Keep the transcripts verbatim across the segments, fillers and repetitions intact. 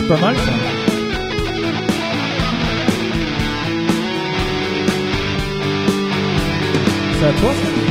pas mal ça. C'est à toi ça?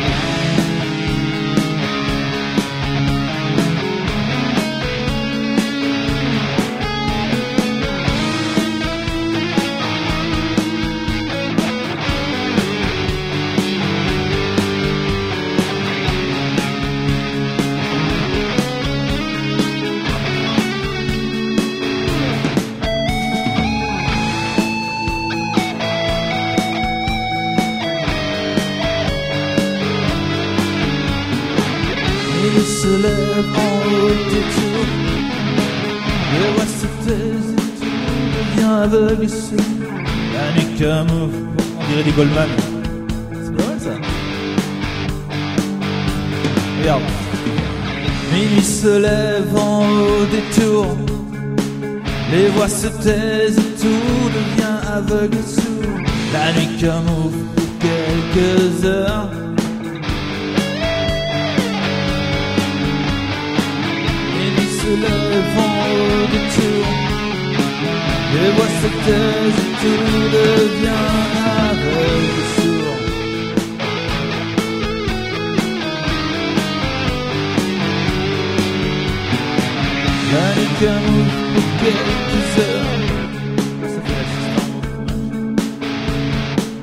Il se lève en haut des tours, le roi se taise et tout devient aveugle sur la nuit camoufle. On dirait des Goldman. C'est pas mal ça. Regarde. Minuit se lève en haut des tours, les voix se taisent et tout devient aveugle et sourd. La nuit camoufle pour quelques heures. Minuit se lève en haut des tours, les voix se taisent et tout devient aveugle et sourd. La nuit camoufle pour quelques heures. Ça fait l'assistant au tournage.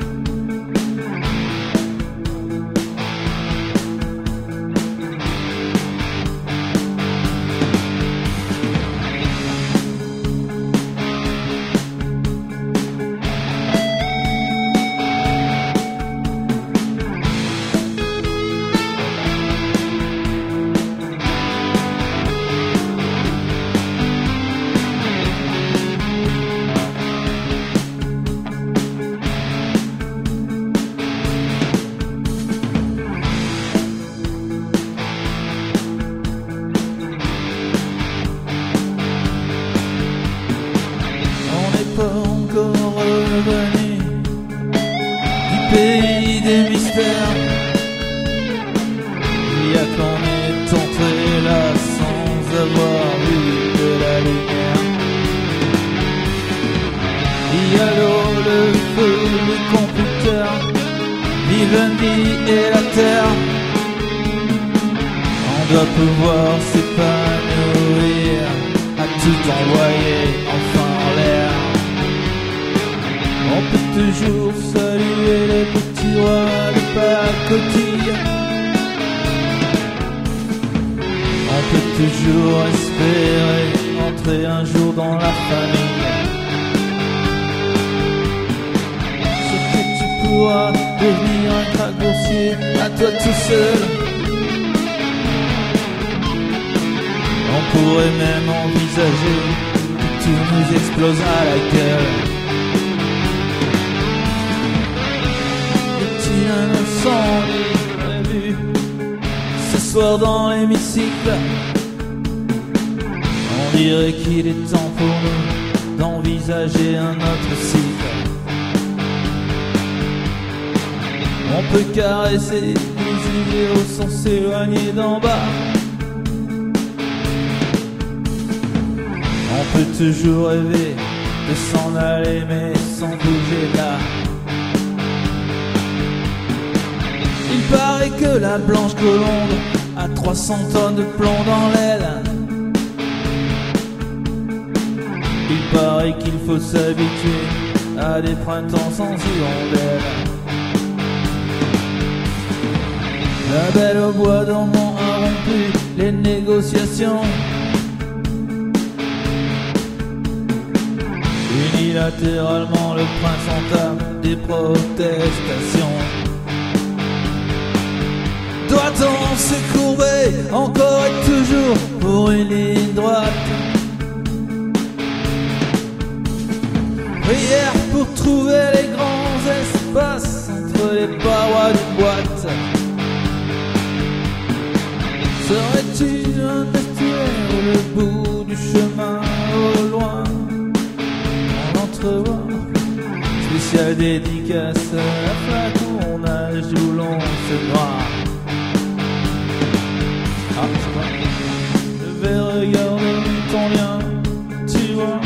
Pas encore revenu du pays des mystères. Il y a qu'on est entré là sans avoir vu de la lumière. Il y a l'eau, le feu, le computer, Vivendi et la terre. On doit pouvoir s'épanouir à tout envoyer enfin en l'air. On peut toujours saluer les petits rois de pacotille. On peut toujours espérer entrer un jour dans la famille. Ce que tu pourras devenir un crack boursier à toi tout seul. On pourrait même envisager que tout nous explose à la gueule. Un incendie prévu ce soir dans l'hémicycle. On dirait qu'il est temps pour nous d'envisager un autre cycle. On peut caresser les idéaux sans s'éloigner d'en bas. On peut toujours rêver de s'en aller mais sans bouger là. Il paraît que la blanche colombe a trois cents tonnes de plomb dans l'aile. Il paraît qu'il faut s'habituer à des printemps sans hirondelles. La belle au bois dormant a rompu les négociations. Unilatéralement le prince entame des protestations. Doit-on se courber encore et toujours pour une ligne droite? Prière pour trouver les grands espaces entre les parois d'une boîte. Serait-il un estuaire ou le bout du chemin au loin? On entrevoit spéciale dédicace à la flaque où on nage, où l'on se noie. Ah, c'est quoi? Je vais regarder ton lien, tu vois.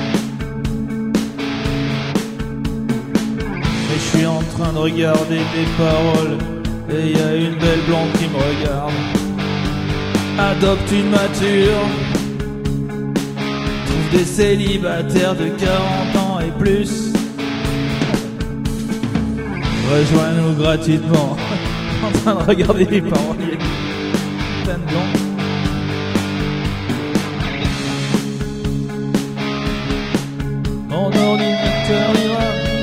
Mais je suis en train de regarder tes paroles, et y a une belle blonde qui me regarde. Adopte une mature, trouve des célibataires de quarante ans et plus. Rejoins-nous gratuitement. En train de regarder les paroles. Plein de blondes. Mon ordinateur ira.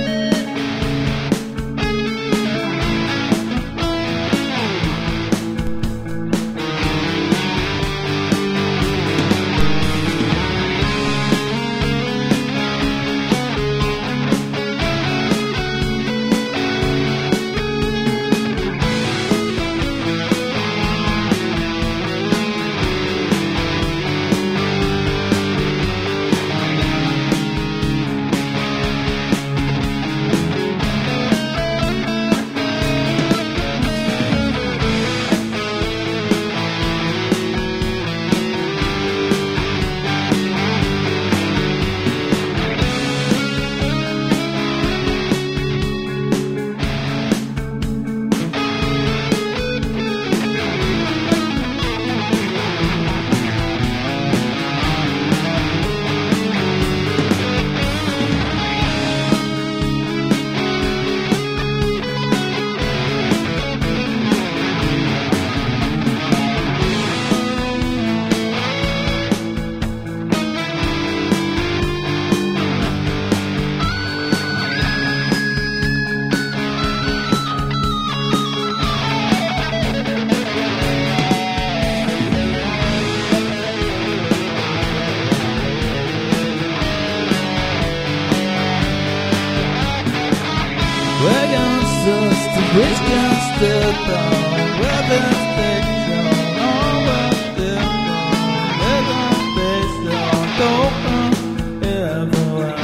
Bridge against the dawn, where the station, oh, where the dawn, where the station, don't come everywhere.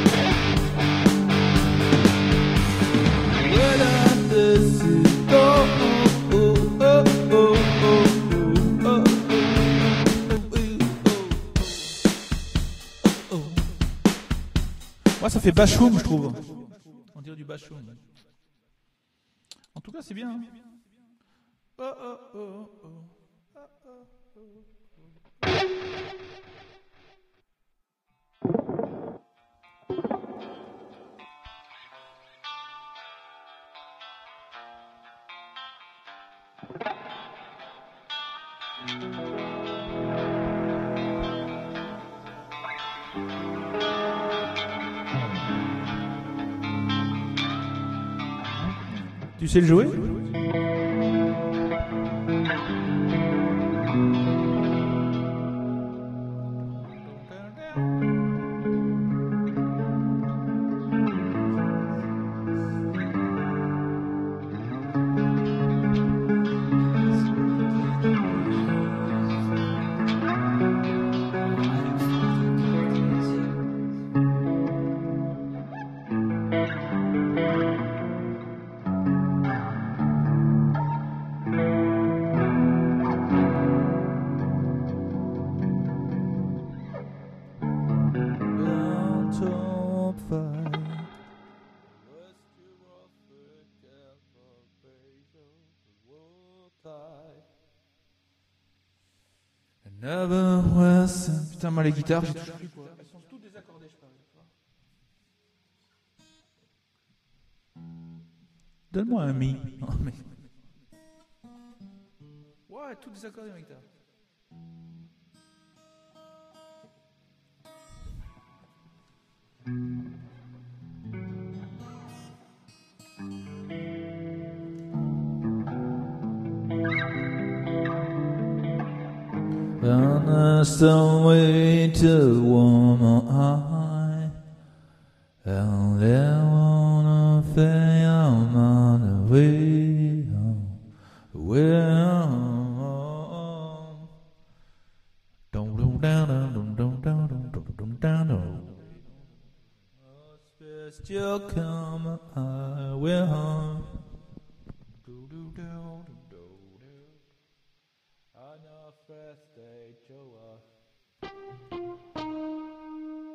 Where does the sea go? Oh, oh, oh, oh, oh, oh, oh, oh. Moi, ça fait bachoum, je trouve. On dirait du bachoum. En tout cas, c'est bien. Hein. Oh, oh, oh, oh. Oh, oh, oh. Tu sais le jouer ? Putain, moi les guitares, j'ai toujours plus quoi. Elles sont toutes désaccordées, je pense. Donne-moi un mi. Non, mais... Ouais, toutes désaccordées, ma guitare. On some way to warm my eye, and there wanna fade on the way, well, don't don't down don't don't down don't don't down don't. Best you come, I will. Do do do do do. On your first day, Joe.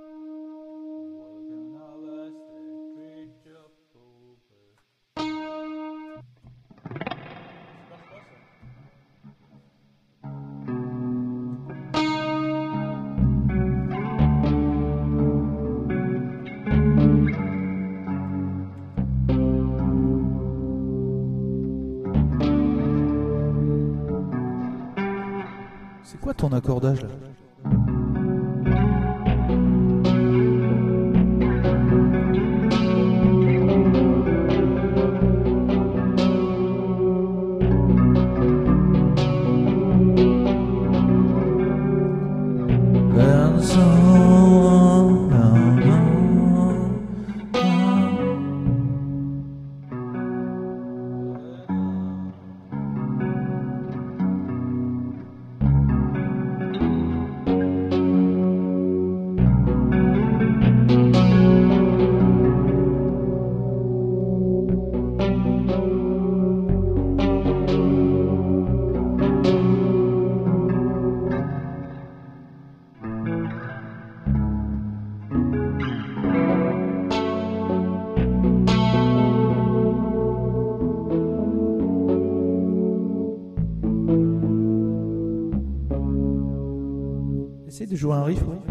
quoi ton accordage là? And so essaye de jouer un riff, ouais.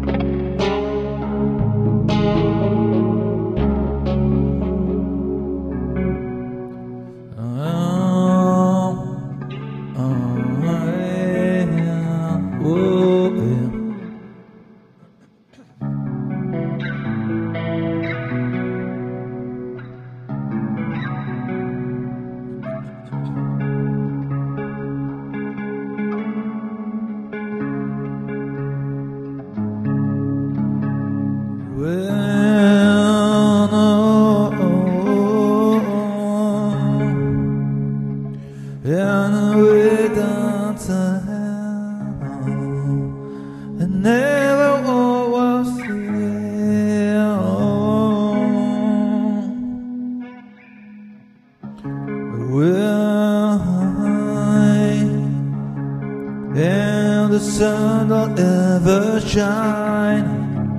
And the sun don't ever shine.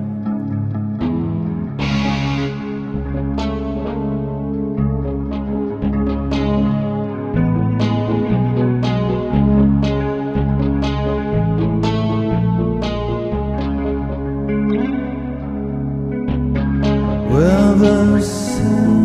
Well, the sun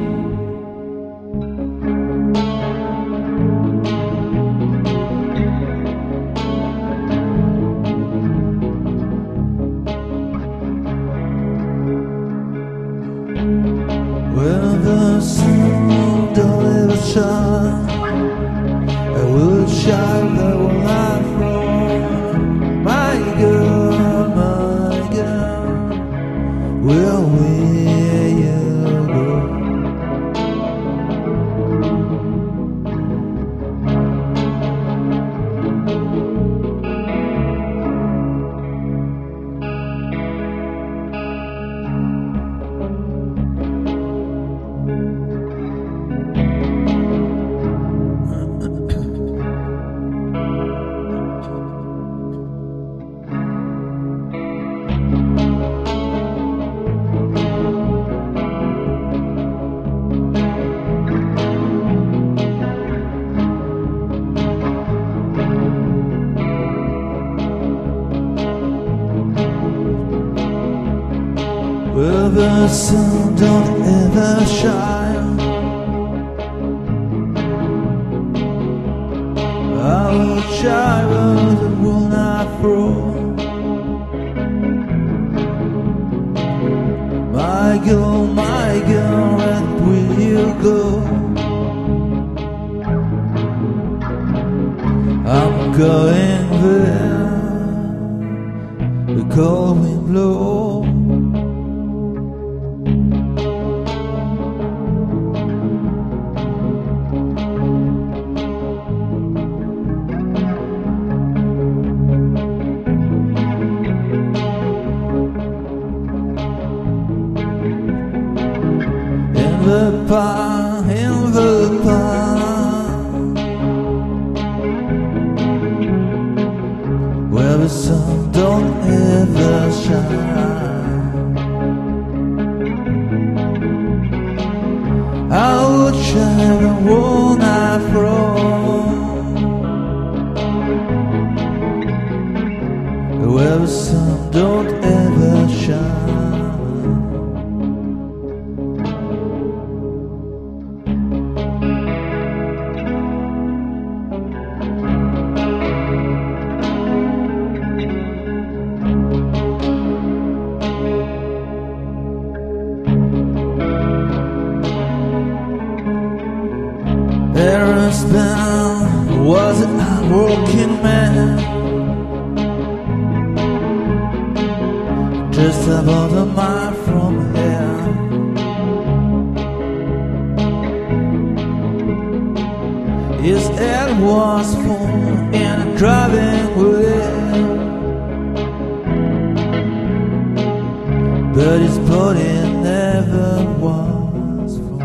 Well, the sun don't ever shine. I will shine, I will not fall. My girl, my girl, well, where you go? Well, the sun don't ever shine. I will shine, but it will not grow. My girl, my girl, where will you go? I'm going there. The cold wind blows. In the pine, in the pine, where the sun don't ever shine, I would shine and will not fall. Where the sun don't ever shine. husband was a hardworking man, just about a mile from here. His head was full in a driving wheel, but his body never was full.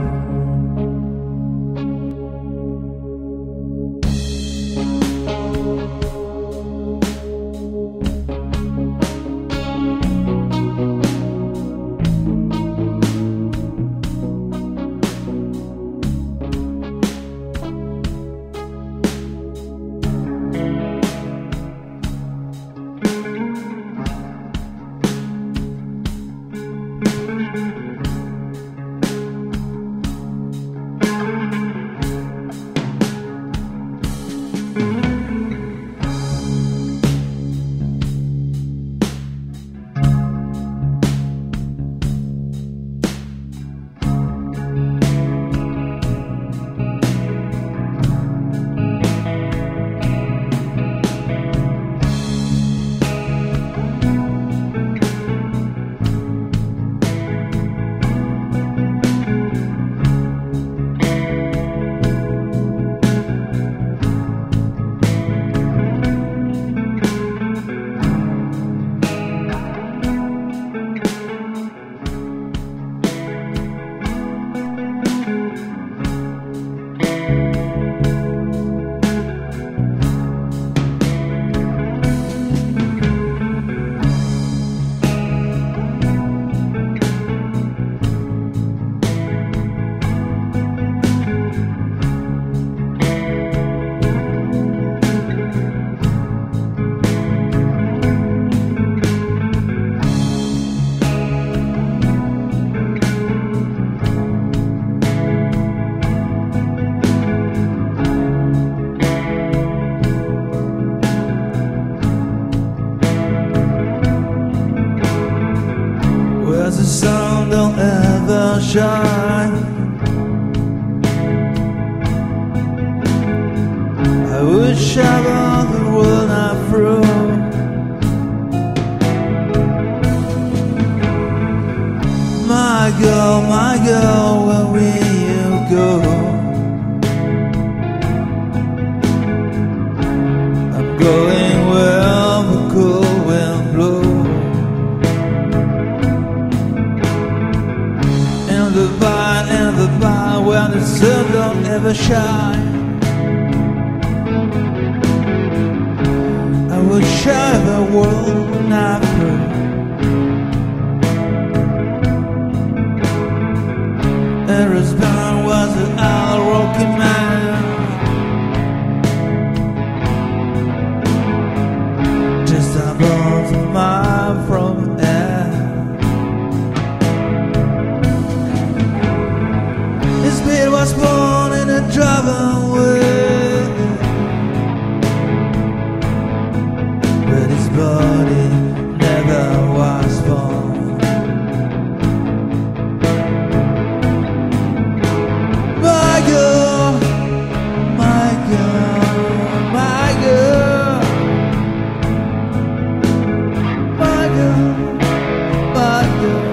The sun don't ever shine, I would shovel the world I through. My girl, my girl, where will you go? I'm going where the cold wind blows. The vine and the vine where the sun don't ever shine, I would share the world not through. Her husband was an hardworking man, just about a mile from here. His baby was born in a driving wheel, but his body never was born. My girl, my girl, my girl, my girl, my girl.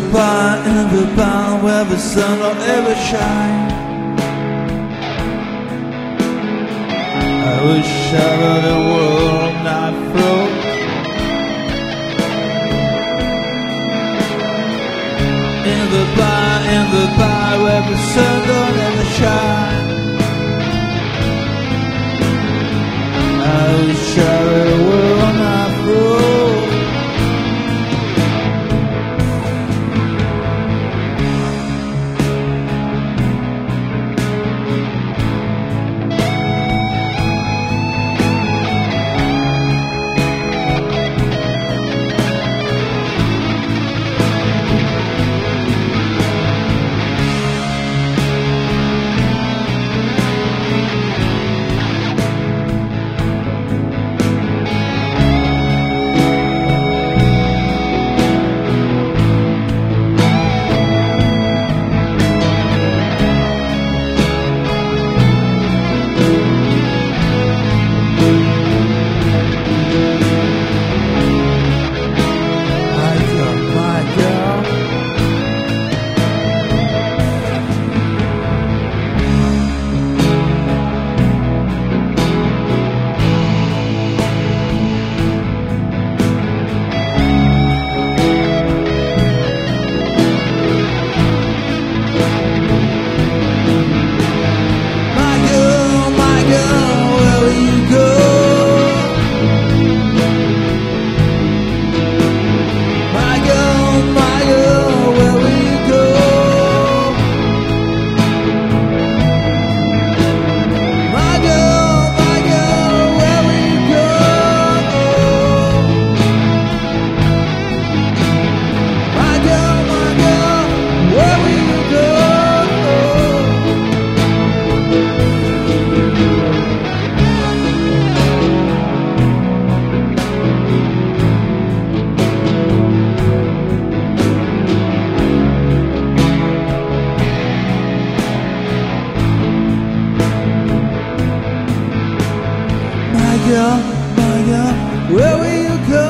bar, in the bar where the sun don't ever shine. I wish I were the world not float. In the bar, in the bar where the sun don't ever shine. I wish I were the world not float. My girl, where will you go?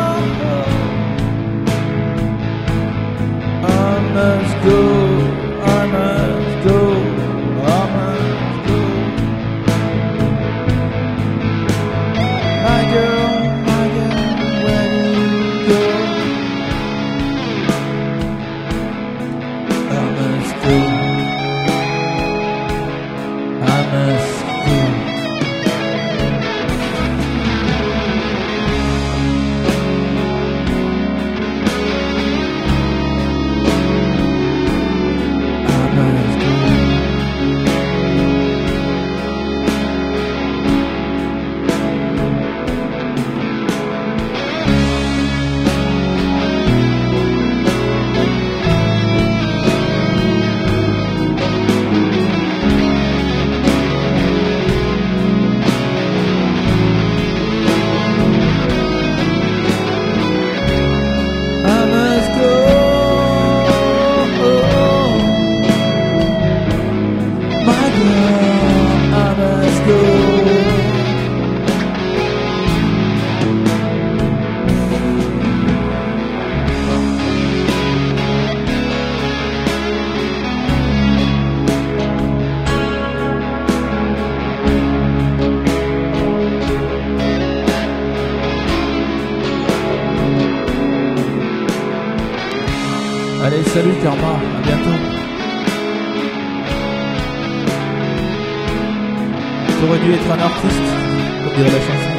I must go, I must go, I must go. My girl, my girl, where will you go? I must go, I must go. Allez, salut Karma, à bientôt. T'aurais dû être un artiste, comme dirait la chanson.